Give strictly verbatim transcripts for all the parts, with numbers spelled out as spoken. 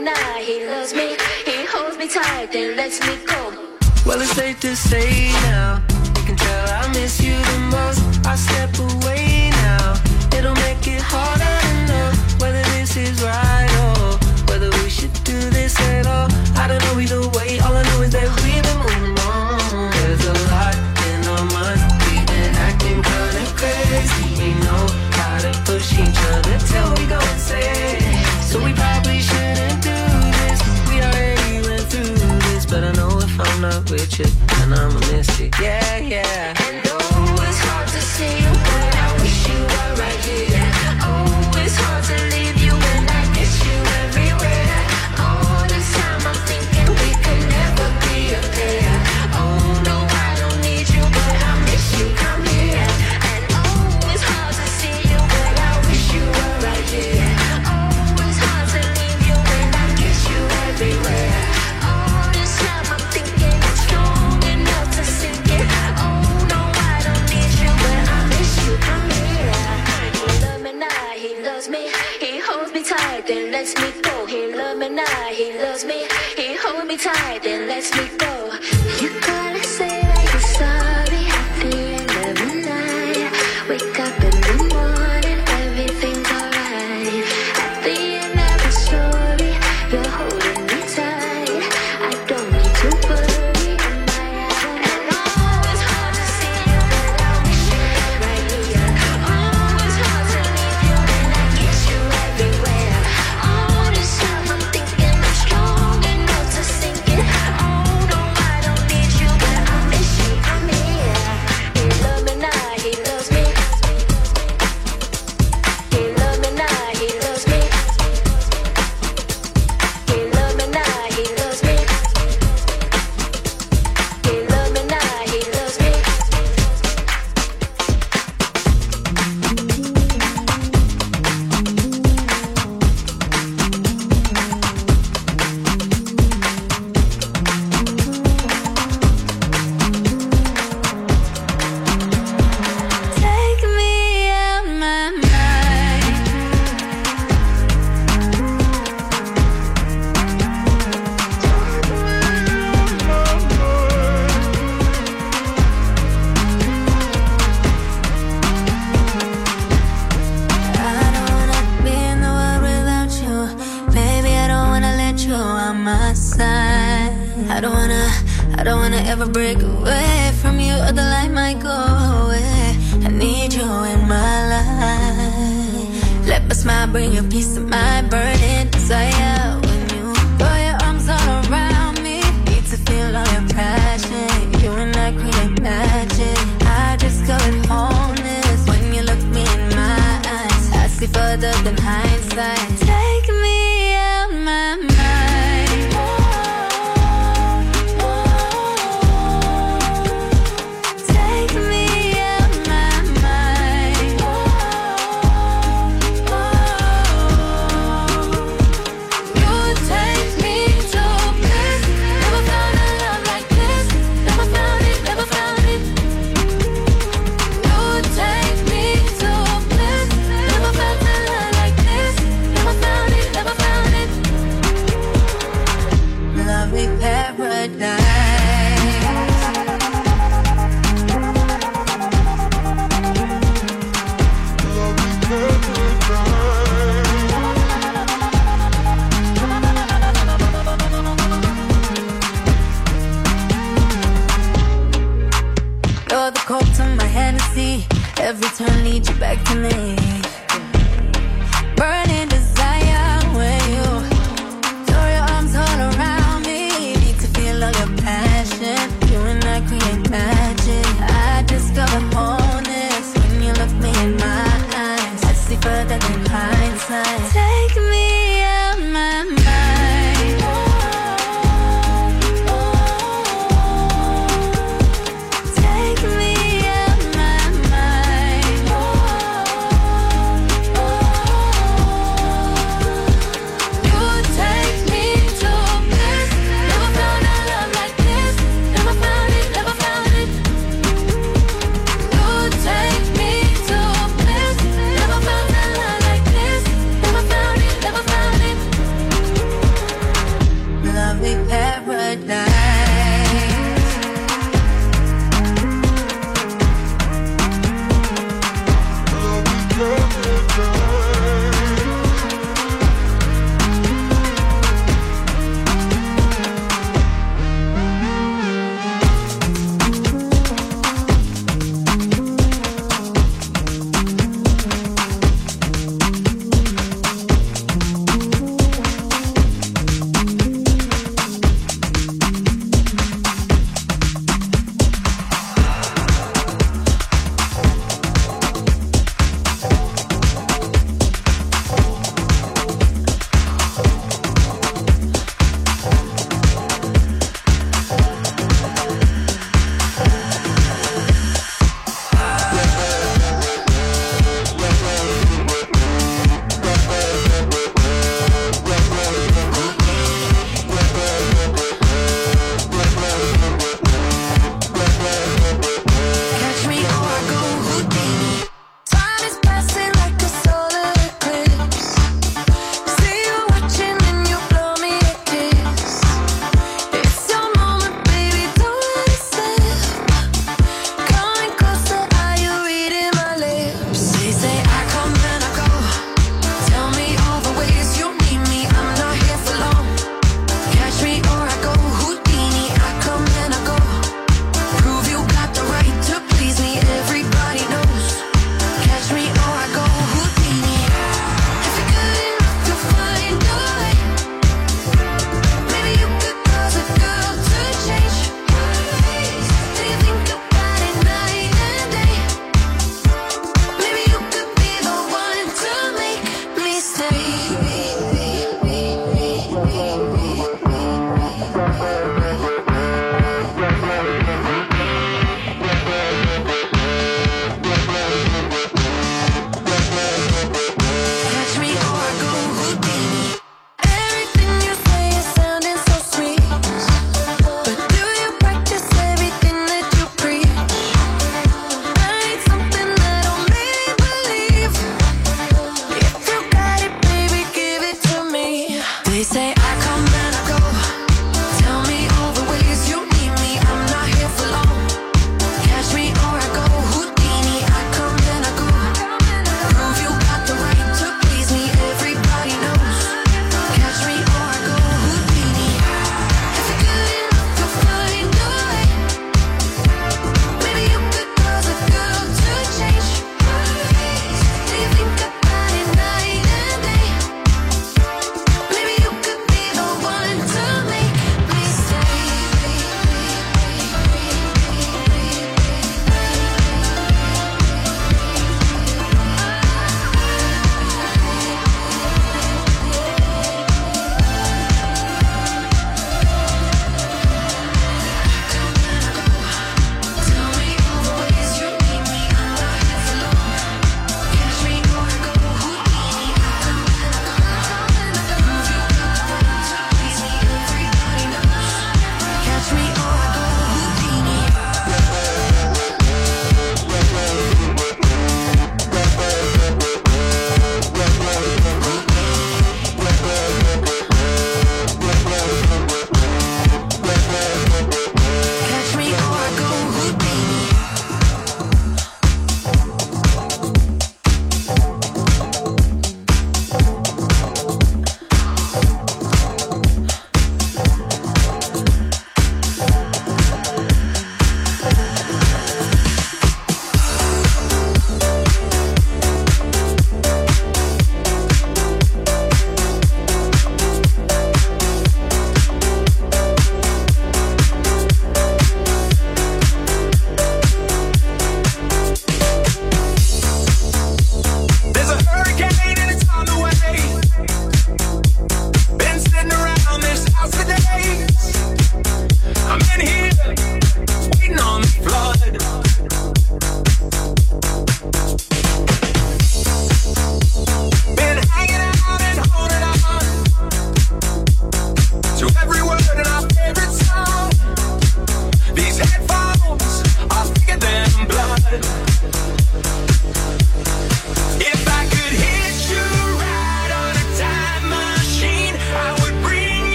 now, he loves me. He holds me tight, then lets me go. Well, it's safe to say now, you can tell I miss you the most. I step away now, it'll make it harder to know whether this is right or whether we should do this at all. I don't know either way, all I know is that we've been moving on. There's a lot in our minds, we've been acting kinda crazy. We know how to push each other till we go insane. So we probably shouldn't do this, we already went through this. But I know if I'm not with you, then I'ma miss it, yeah, yeah. And oh, it's hard to see you, but I wish you were right here. Oh, it's hard to leave you when I miss you everywhere. All this time I'm thinking we could never be a pair. Oh no, I don't need you, but I miss you, come here. And oh, it's hard to see you, but I wish you were right here. Oh, it's hard to leave you when I miss you everywhere. All this time I'm thinking it's strong enough to sink it. Oh no, I don't need you, but I miss you, come here. He loves me now, he loves me. He holds me tight, then lets me go. He loves me now, he loves me. He holds me tight, then lets me go. You gotta say that you're sorry at the end of the night. Wake up in the morning, everything's alright. At the end of the story, you're holding me tight. I don't need to worry, am I out? And oh, it's hard to see you, but I wish you were right here. Oh, it's hard to leave you when I get you everywhere. All this time I'm thinking I'm strong enough to sink it. Oh no, I don't need you, but I miss you, come here. He loves me now, he loves me. He loves me now, he loves me. He loves me now, he loves me. He loves me now, he loves me. Take me out my mind. I don't wanna be in the world without you. Baby, I don't wanna let you on my side. I don't wanna, I don't wanna ever break away from you, or the light might go away. I need you in my life. Let my smile bring you peace of my burden desire. When you throw your arms all around me, need to feel all your passion. You and I create magic. I discovered wholeness when you look me in my eyes. I see further than hindsight. Take me out my mind. Take me out my mind. You take me to bliss. Never found a love like this. Never found it, never found it. You take me to bliss. Never felt a love like this. Never found it, never found it. Lovely paradise. You're the coke to my Hennessy. Every turn leads you back to me. Burning desire when you throw your arms all around me. Need to feel all your passion. You and I create magic. I discover wholeness when you look me in my eyes. I see further than hindsight. Take me out my mind. Take me out my mind.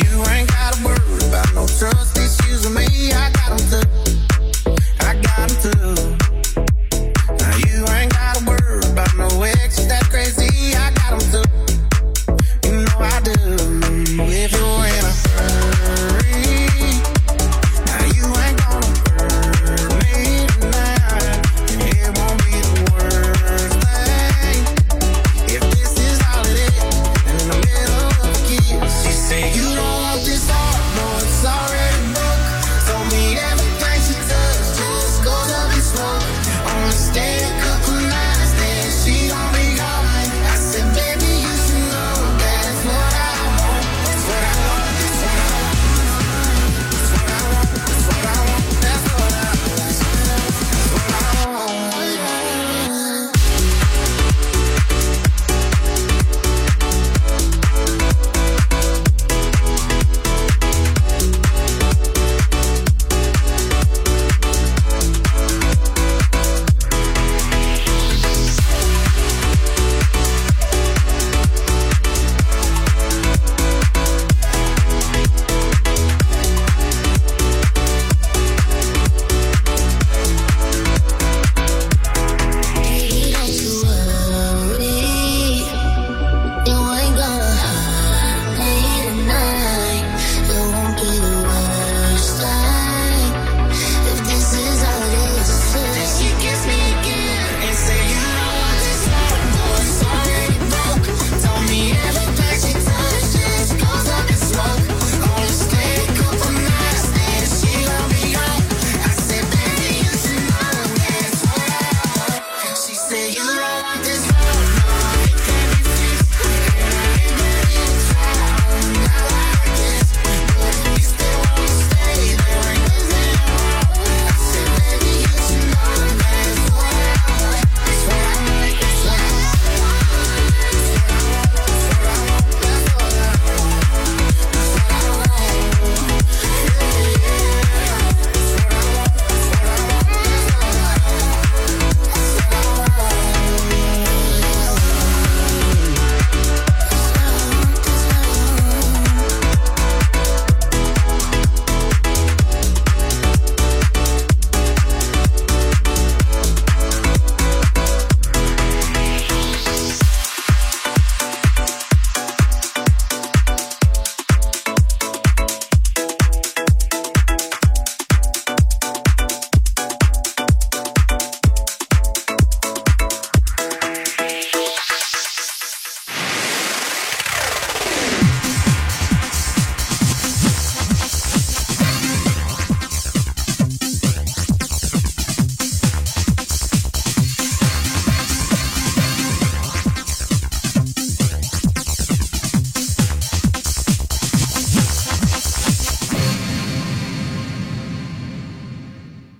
You ain't gotta worry about no trust issues with me. I got them too.